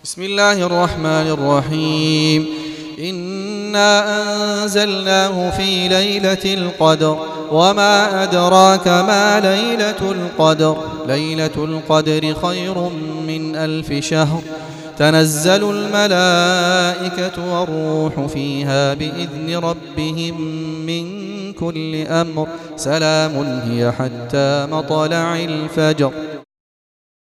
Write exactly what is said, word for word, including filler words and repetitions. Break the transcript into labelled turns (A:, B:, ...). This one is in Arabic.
A: بسم الله الرحمن الرحيم. إنا أنزلناه في ليلة القدر وما أدراك ما ليلة القدر ليلة القدر خير من ألف شهر تنزل الملائكة والروح فيها بإذن ربهم من كل أمر سلام هي حتى مطلع الفجر.